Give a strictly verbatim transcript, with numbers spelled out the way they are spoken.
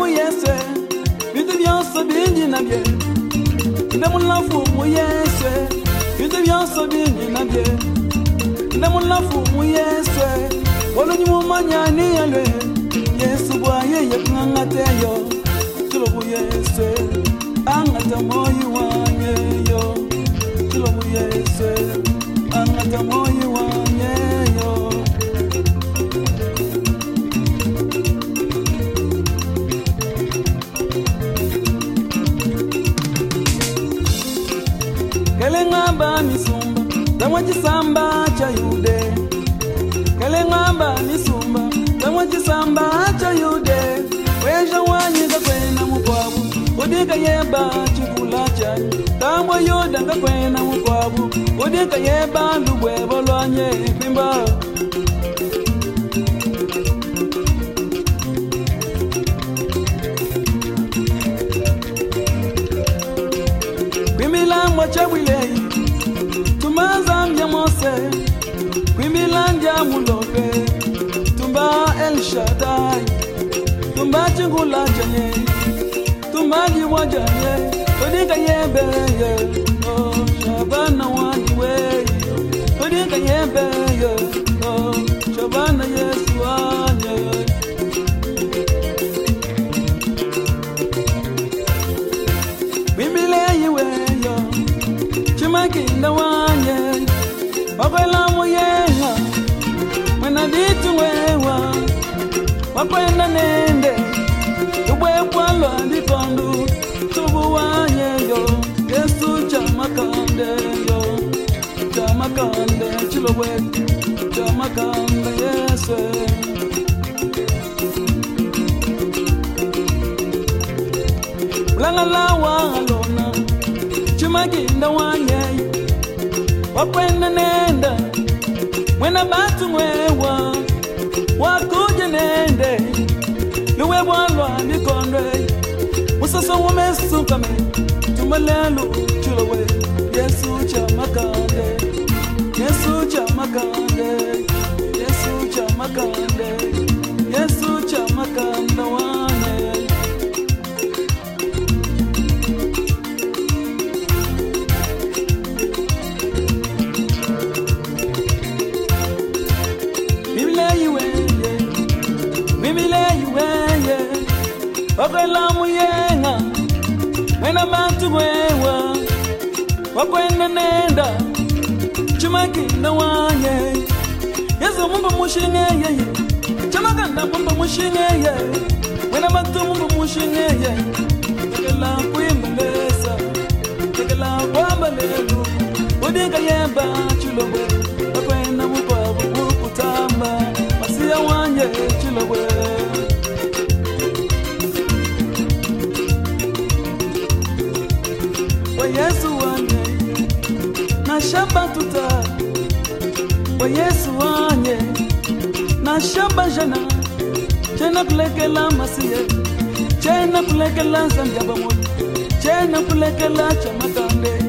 muyese Vite bien so binji na bie Ndamul la fu muyese Vite bien so binji na bie Ndamul la fu muyese Wolo ni mumanya ni yalwe Yesu bwa ye yakangate yo Chulo muyese Angata moyi wanye yo Chulo muyese Angata moyi wanye yo Kelengamba misumba Tamwaji samba cha yude Kelengamba misumba Tamwaji samba cha yude Weja wanyika kwena mukwabu Udika yeba chikula chani Tamwa yuda nga kwena mukwabu Udika yeba ndubwe bolwanye kwimba Kwimila mwacha wilei Tumaza mja mose Kwimila nja mulope Tumba El Shaddai Tumba chingula chanye Tumba jiwa chanye Odinka yebe ye Oh Shabana waniwe Odinka yebe ye Oh Shabana Yesu wanye Kwimile yiwe yo Chimakinda wanye Wakwela muyenga Mwena bitu wewa Wakwenda nende Tubwe kwalwa ndikondu Tubu wanye yo Yesu chamakande yo Chamakande chilobwe Chamakande Yesu Ulanga la walona Chimakinda wanye Wakwenda nenda Mwena batu mwewa Wakuja nende Luwe walwa mikondwe Musaso wamesu kame Tumalelu chulowe Yesu chamakande Yesu chamakande Yesu chamakande Yesu chamakande wane Wakwela muyenga Mwena bantu mwewa Wakwenda nenda Chimakinda wanye Yesu mumba mushinge yeye Chamakanda mumba mushinge yeye Mwena bantu mumba mushinge yeye Tekela kuimbeleza Tekela kwambalelu Udinka yeba chilobwe Wakwenda mubabu mukutamba Masia wanye chilobwe Yesu wanye na shamba tuta Wa Yesu wanye na shamba jana Chena kulekela masiye Chena kulekela zambia bamoja Chena kulekela chamakande